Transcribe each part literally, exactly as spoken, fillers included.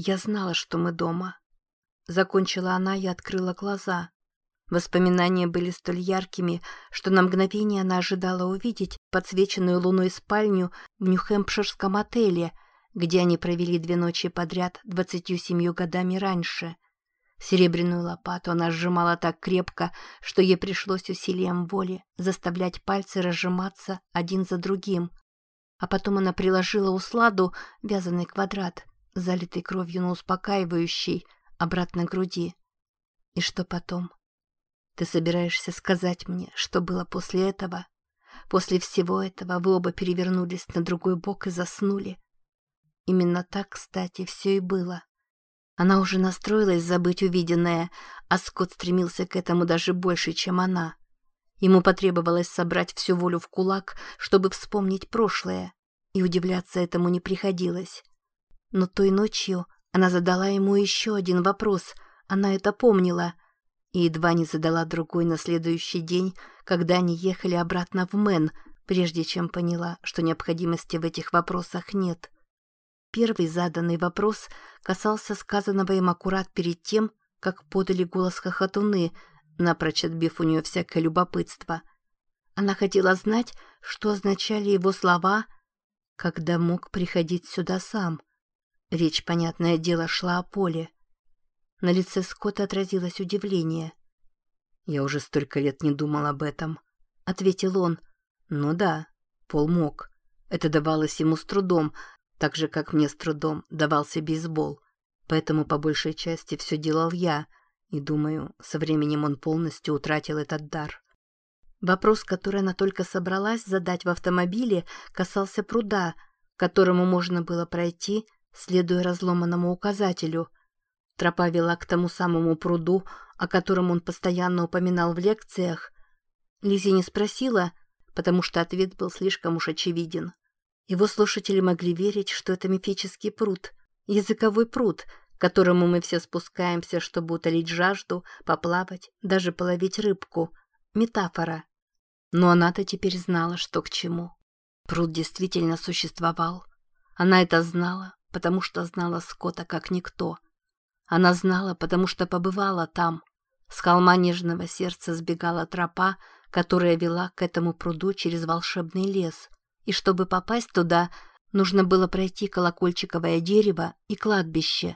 Я знала, что мы дома. Закончила она и открыла глаза. Воспоминания были столь яркими, что на мгновение она ожидала увидеть подсвеченную луной спальню в Нью-Хэмпширском отеле, где они провели две ночи подряд двадцатью семью годами раньше. Серебряную лопату она сжимала так крепко, что ей пришлось усилием воли заставлять пальцы разжиматься один за другим. А потом она приложила усладу, вязаный квадрат, залитый кровью, но успокаивающий, обратно к груди. И что потом? Ты собираешься сказать мне, что было после этого? После всего этого вы оба перевернулись на другой бок и заснули. Именно так, кстати, все и было. Она уже настроилась забыть увиденное, а Скотт стремился к этому даже больше, чем она. Ему потребовалось собрать всю волю в кулак, чтобы вспомнить прошлое, и удивляться этому не приходилось. Но той ночью она задала ему еще один вопрос, она это помнила, и едва не задала другой на следующий день, когда они ехали обратно в Мэн, прежде чем поняла, что необходимости в этих вопросах нет. Первый заданный вопрос касался сказанного им аккурат перед тем, как подали голос хохотуны, напрочь отбив у нее всякое любопытство. Она хотела знать, что означали его слова, когда мог приходить сюда сам. Речь, понятное дело, шла о Поле. На лице Скотта отразилось удивление. «Я уже столько лет не думал об этом», — ответил он. «Ну да, Пол мог. Это давалось ему с трудом, так же, как мне с трудом давался бейсбол. Поэтому по большей части все делал я, и, думаю, со временем он полностью утратил этот дар». Вопрос, который она только собралась задать в автомобиле, касался пруда, к которому можно было пройти, следуя разломанному указателю. Тропа вела к тому самому пруду, о котором он постоянно упоминал в лекциях. Лиззи не спросила, потому что ответ был слишком уж очевиден. Его слушатели могли верить, что это мифический пруд, языковой пруд, к которому мы все спускаемся, чтобы утолить жажду, поплавать, даже половить рыбку. Метафора. Но она-то теперь знала, что к чему. Пруд действительно существовал. Она это знала, потому что знала Скотта как никто. Она знала, потому что побывала там. С холма Нежного Сердца сбегала тропа, которая вела к этому пруду через волшебный лес. И чтобы попасть туда, нужно было пройти колокольчиковое дерево и кладбище.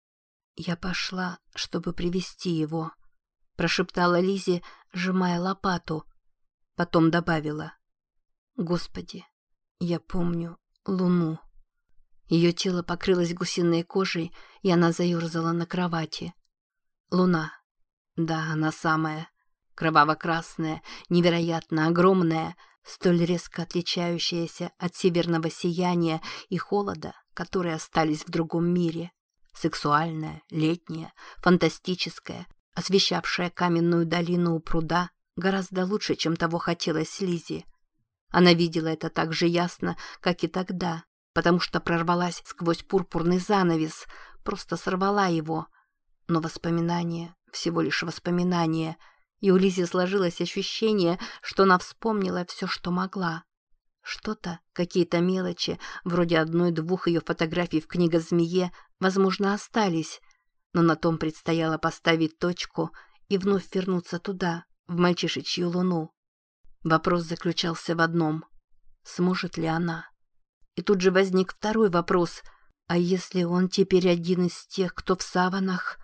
«Я пошла, чтобы привести его», — прошептала Лиззи, сжимая лопату. Потом добавила: «Господи, я помню луну». Ее тело покрылось гусиной кожей, и она заерзала на кровати. Луна. Да, она самая. Кроваво-красная, невероятно огромная, столь резко отличающаяся от северного сияния и холода, которые остались в другом мире. Сексуальная, летняя, фантастическая, освещавшая каменную долину у пруда гораздо лучше, чем того хотелось Лиззи. Она видела это так же ясно, как и тогда, потому что прорвалась сквозь пурпурный занавес, просто сорвала его. Но воспоминания, всего лишь воспоминания, и у Лиззи сложилось ощущение, что она вспомнила все, что могла. Что-то, какие-то мелочи, вроде одной-двух ее фотографий в книгозмее, возможно, остались, но на том предстояло поставить точку и вновь вернуться туда, в мальчишечью луну. Вопрос заключался в одном: сможет ли она? И тут же возник второй вопрос: а если он теперь один из тех, кто в саванах?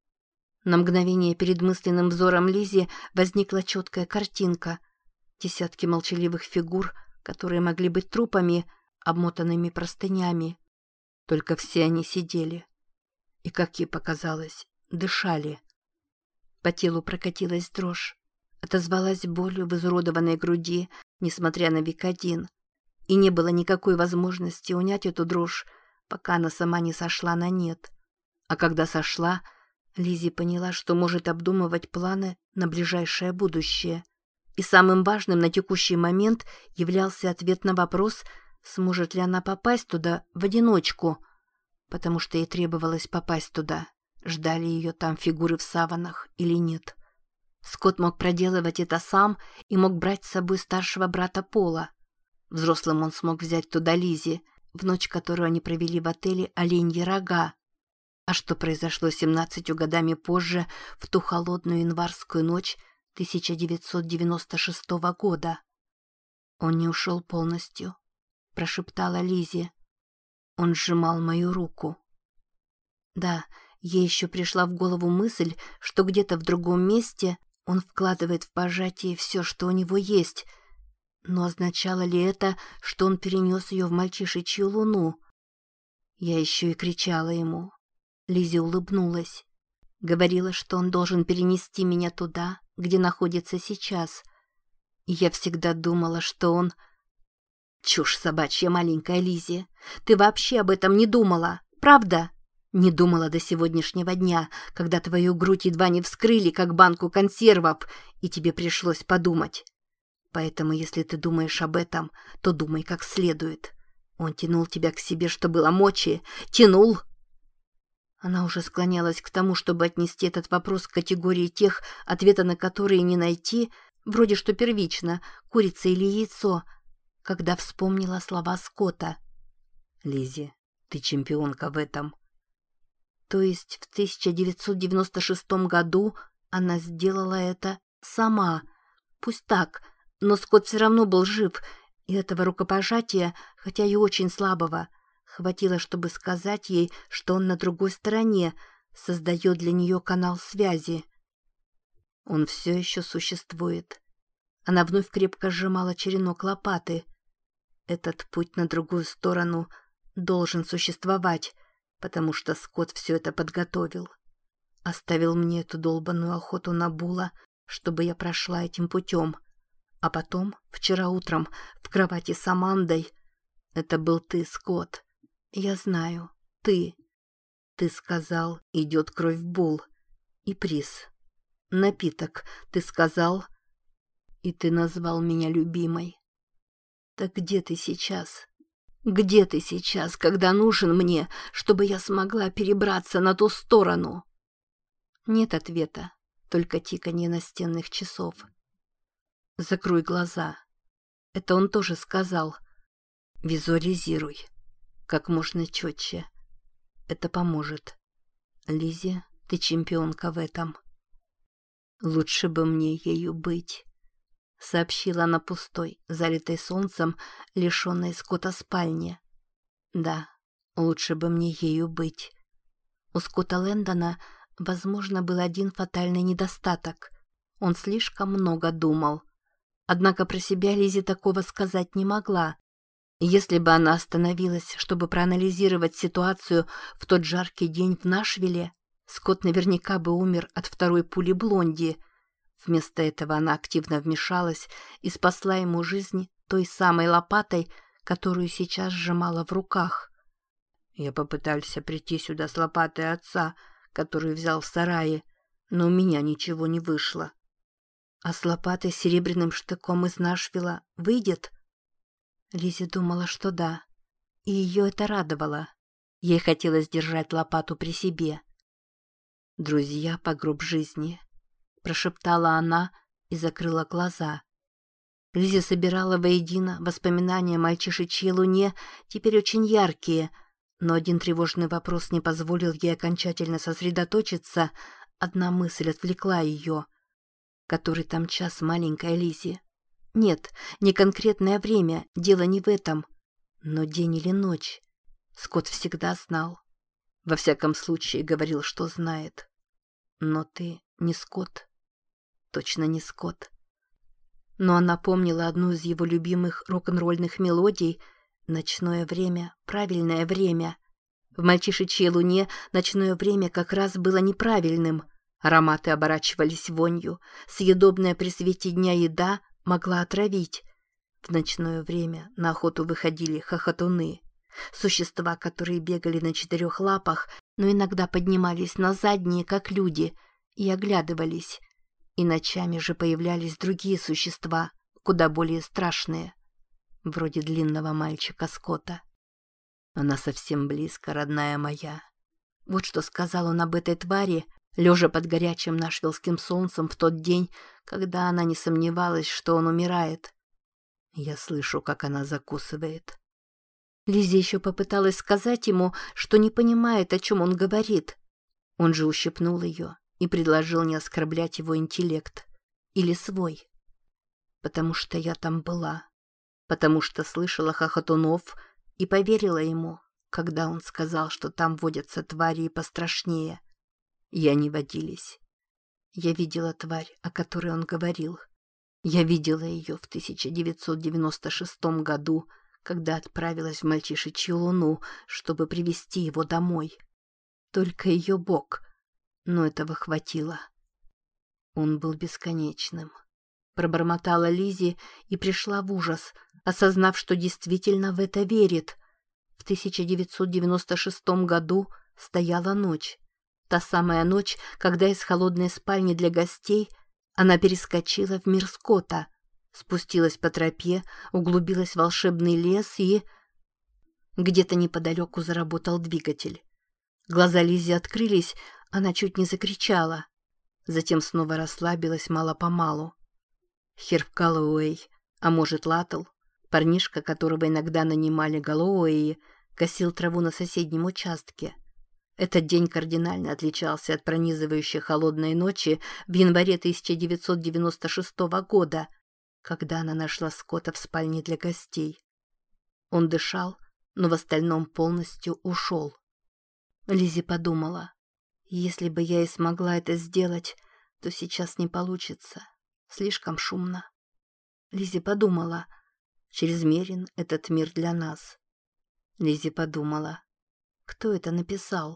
На мгновение перед мысленным взором Лиззи возникла четкая картинка. Десятки молчаливых фигур, которые могли быть трупами, обмотанными простынями. Только все они сидели. И, как ей показалось, дышали. По телу прокатилась дрожь. Отозвалась болью в изуродованной груди, несмотря на Викодин. И не было никакой возможности унять эту дрожь, пока она сама не сошла на нет. А когда сошла, Лиззи поняла, что может обдумывать планы на ближайшее будущее. И самым важным на текущий момент являлся ответ на вопрос, сможет ли она попасть туда в одиночку, потому что ей требовалось попасть туда, ждали ее там фигуры в саванах или нет. Скотт мог проделывать это сам и мог брать с собой старшего брата Пола. Взрослым он смог взять туда Лиззи, в ночь, которую они провели в отеле «Оленьи рога». А что произошло семнадцатью годами позже, в ту холодную январскую ночь тысяча девятьсот девяносто шестого года? Он не ушел полностью, прошептала Лиззи. Он сжимал мою руку. Да, ей еще пришла в голову мысль, что где-то в другом месте он вкладывает в пожатие все, что у него есть. Но означало ли это, что он перенес ее в мальчишечью луну? Я еще и кричала ему. Лиззи улыбнулась. Говорила, что он должен перенести меня туда, где находится сейчас. И я всегда думала, что он... Чушь собачья, маленькая Лиззи. Ты вообще об этом не думала, правда? Не думала до сегодняшнего дня, когда твою грудь едва не вскрыли, как банку консервов, и тебе пришлось подумать. Поэтому, если ты думаешь об этом, то думай как следует. Он тянул тебя к себе, что было мочи. Тянул. Она уже склонялась к тому, чтобы отнести этот вопрос к категории тех, ответа на которые не найти, вроде что первично, курица или яйцо, когда вспомнила слова Скотта. «Лиззи, ты чемпионка в этом». То есть в тысяча девятьсот девяносто шестом году она сделала это сама. Пусть так, но Скотт все равно был жив, и этого рукопожатия, хотя и очень слабого, хватило, чтобы сказать ей, что он на другой стороне, создает для нее канал связи. Он все еще существует. Она вновь крепко сжимала черенок лопаты. Этот путь на другую сторону должен существовать, потому что Скотт все это подготовил. Оставил мне эту долбаную охоту на Була, чтобы я прошла этим путем. А потом, вчера утром, в кровати с Амандой, это был ты, Скотт. Я знаю, ты. Ты сказал, идет кровь Бул. И приз. Напиток, ты сказал, и ты назвал меня любимой. Так где ты сейчас? Где ты сейчас, когда нужен мне, чтобы я смогла перебраться на ту сторону? Нет ответа, только тиканье настенных часов. Закрой глаза. Это он тоже сказал. Визуализируй. Как можно четче. Это поможет. Лиззи, ты чемпионка в этом. Лучше бы мне ею быть, сообщила она пустой, залитой солнцем, лишенной Скотта спальне. Да, лучше бы мне ею быть. У Скотта Лэндона, возможно, был один фатальный недостаток. Он слишком много думал. Однако про себя Лиззи такого сказать не могла. Если бы она остановилась, чтобы проанализировать ситуацию в тот жаркий день в Нашвилле, Скотт наверняка бы умер от второй пули Блонди. Вместо этого она активно вмешалась и спасла ему жизнь той самой лопатой, которую сейчас сжимала в руках. Я попытался прийти сюда с лопатой отца, которую взял в сарае, но у меня ничего не вышло. А с лопатой с серебряным штыком из Нашвилла выйдет? Лиззи думала, что да. И ее это радовало. Ей хотелось держать лопату при себе. «Друзья по гроб жизни», — прошептала она и закрыла глаза. Лиззи собирала воедино воспоминания о мальчишечьей луне, теперь очень яркие, но один тревожный вопрос не позволил ей окончательно сосредоточиться, одна мысль отвлекла ее. «Который там час, маленькая Лиззи?» Нет, не конкретное время, дело не в этом. Но день или ночь. Скотт всегда знал. Во всяком случае, говорил, что знает. Но ты не Скотт. Точно не Скотт. Но она помнила одну из его любимых рок-н-ролльных мелодий «Ночное время, правильное время». В мальчишечьей луне ночное время как раз было неправильным. Ароматы оборачивались вонью. Съедобная при свете дня еда могла отравить. В ночное время на охоту выходили хохотуны. Существа, которые бегали на четырех лапах, но иногда поднимались на задние, как люди, и оглядывались. И ночами же появлялись другие существа, куда более страшные, вроде длинного мальчика Скотта. Она совсем близко, родная моя. Вот что сказал он об этой твари, лежа под горячим нашвиллским солнцем в тот день, когда она не сомневалась, что он умирает. Я слышу, как она закусывает. Лиззи еще попыталась сказать ему, что не понимает, о чем он говорит, Он же ущипнул ее и предложил не оскорблять его интеллект. Или свой. Потому что я там была. Потому что слышала хохотунов и поверила ему, когда он сказал, что там водятся твари и пострашнее. И они водились. Я видела тварь, о которой он говорил. Я видела ее в тысяча девятьсот девяносто шестом году, когда отправилась в мальчишечью луну, чтобы привести его домой. Только ее бок, но этого хватило. Он был бесконечным. Пробормотала Лиззи и пришла в ужас, осознав, что действительно в это верит. В тысяча девятьсот девяносто шестом году стояла ночь. Та самая ночь, когда из холодной спальни для гостей она перескочила в мир Скотта, спустилась по тропе, углубилась в волшебный лес и... Где-то неподалеку заработал двигатель. Глаза Лиззи открылись, она чуть не закричала. Затем снова расслабилась мало-помалу. Херв Галлоуэй, а может Латтл, парнишка, которого иногда нанимали Галлоуэи, косил траву на соседнем участке. Этот день кардинально отличался от пронизывающей холодной ночи в январе тысяча девятьсот девяносто шестого года, когда она нашла Скотта в спальне для гостей. Он дышал, но в остальном полностью ушел. Лиззи подумала, если бы я и смогла это сделать, то сейчас не получится. Слишком шумно. Лиззи подумала, чрезмерен этот мир для нас. Лиззи подумала, кто это написал?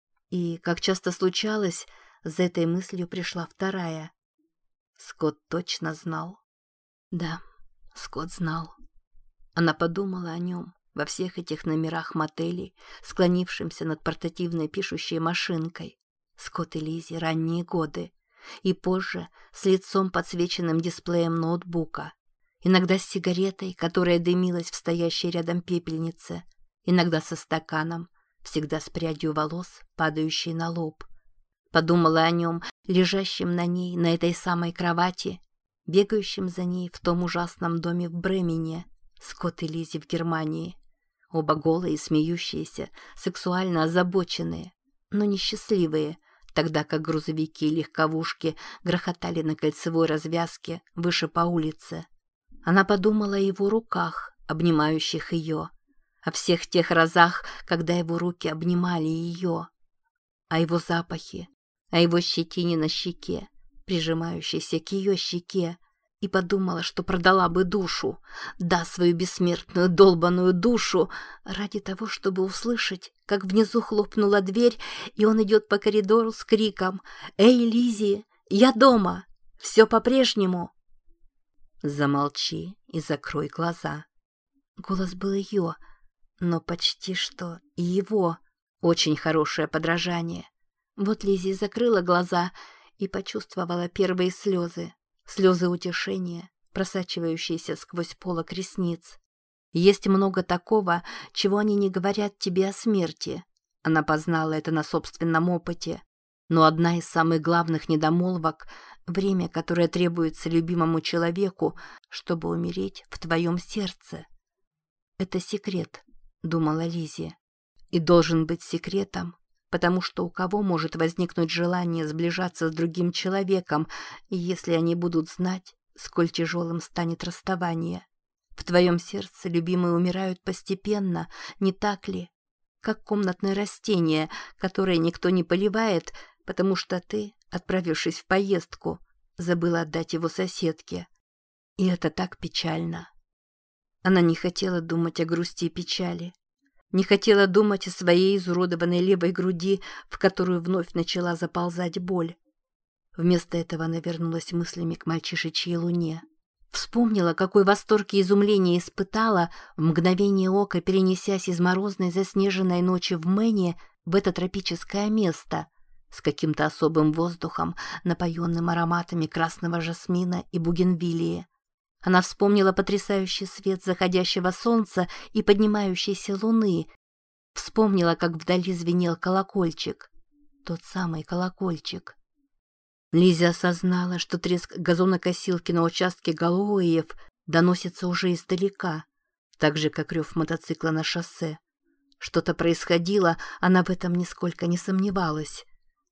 И, как часто случалось, за этой мыслью пришла вторая. Скотт точно знал. Да, Скотт знал. Она подумала о нем во всех этих номерах мотелей, склонившимся над портативной пишущей машинкой. Скотт и Лиззи, ранние годы. И позже с лицом, подсвеченным дисплеем ноутбука. Иногда с сигаретой, которая дымилась в стоящей рядом пепельнице. Иногда со стаканом, всегда с прядью волос, падающей на лоб. Подумала о нем, лежащем на ней, на этой самой кровати, бегающем за ней в том ужасном доме в Бремене, Скотт и Лиззи в Германии. Оба голые, смеющиеся, сексуально озабоченные, но несчастливые, тогда как грузовики и легковушки грохотали на кольцевой развязке выше по улице. Она подумала о его руках, обнимающих ее, о всех тех разах, когда его руки обнимали ее, о его запахе, о его щетине на щеке, прижимающейся к ее щеке, и подумала, что продала бы душу, да, свою бессмертную долбаную душу, ради того, чтобы услышать, как внизу хлопнула дверь, и он идет по коридору с криком: «Эй, Лиззи, я дома! Все по-прежнему!» «Замолчи и закрой глаза». Голос был ее, но почти что и его. Очень хорошее подражание. Вот Лиззи закрыла глаза и почувствовала первые слезы. Слезы утешения, просачивающиеся сквозь полок ресниц. Есть много такого, чего они не говорят тебе о смерти. Она познала это на собственном опыте. Но одна из самых главных недомолвок — время, которое требуется любимому человеку, чтобы умереть в твоем сердце. Это секрет, думала Лиззи. И должен быть секретом, потому что у кого может возникнуть желание сближаться с другим человеком, если они будут знать, сколь тяжелым станет расставание. В твоем сердце любимые умирают постепенно, не так ли? Как комнатное растение, которое никто не поливает, потому что ты, отправившись в поездку, забыла отдать его соседке. И это так печально. Она не хотела думать о грусти и печали. Не хотела думать о своей изуродованной левой груди, в которую вновь начала заползать боль. Вместо этого она вернулась мыслями к мальчишечьей луне. Вспомнила, какой восторг и изумление испытала, в мгновение ока перенесясь из морозной заснеженной ночи в Мэне в это тропическое место, с каким-то особым воздухом, напоенным ароматами красного жасмина и бугенвиллии. Она вспомнила потрясающий свет заходящего солнца и поднимающейся луны. Вспомнила, как вдали звенел колокольчик. Тот самый колокольчик. Лиззи осознала, что треск газонокосилки на участке Галлоуэев доносится уже издалека, так же, как рев мотоцикла на шоссе. Что-то происходило, она в этом нисколько не сомневалась.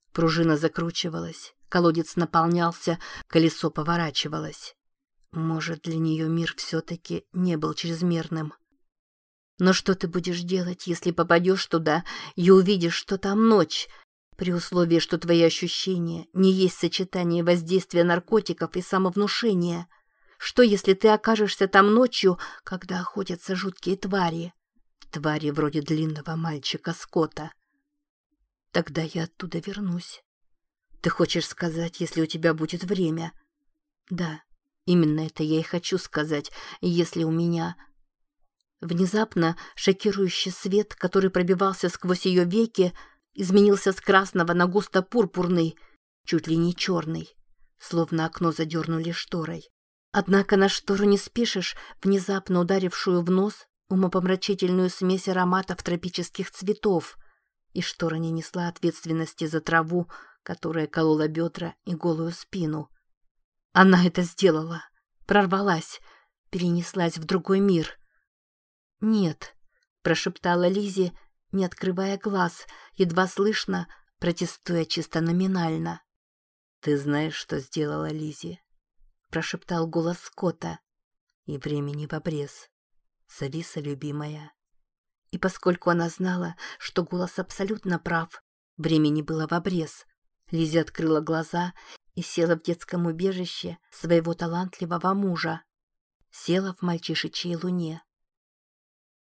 Пружина закручивалась, колодец наполнялся, колесо поворачивалось. Может, для нее мир все-таки не был чрезмерным. Но что ты будешь делать, если попадешь туда и увидишь, что там ночь, при условии, что твои ощущения не есть сочетание воздействия наркотиков и самовнушения? Что, если ты окажешься там ночью, когда охотятся жуткие твари? Твари вроде длинного мальчика Скотта. Тогда я оттуда вернусь. Ты хочешь сказать, если у тебя будет время? Да, именно это я и хочу сказать, если у меня... Внезапно шокирующий свет, который пробивался сквозь ее веки, изменился с красного на густо-пурпурный, чуть ли не черный, словно окно задернули шторой. Однако на штору не спишешь, внезапно ударившую в нос умопомрачительную смесь ароматов тропических цветов, и штора не несла ответственности за траву, которая колола бедра и голую спину. Она это сделала, прорвалась, перенеслась в другой мир. «Нет», — прошептала Лиззи, не открывая глаз, едва слышно, протестуя чисто номинально. «Ты знаешь, что сделала Лиззи?» — прошептал голос Скотта. «И времени в обрез. Зависа, любимая». И поскольку она знала, что голос абсолютно прав, времени было в обрез, Лиззи открыла глаза и села в детском убежище своего талантливого мужа. Села в мальчишечьей луне.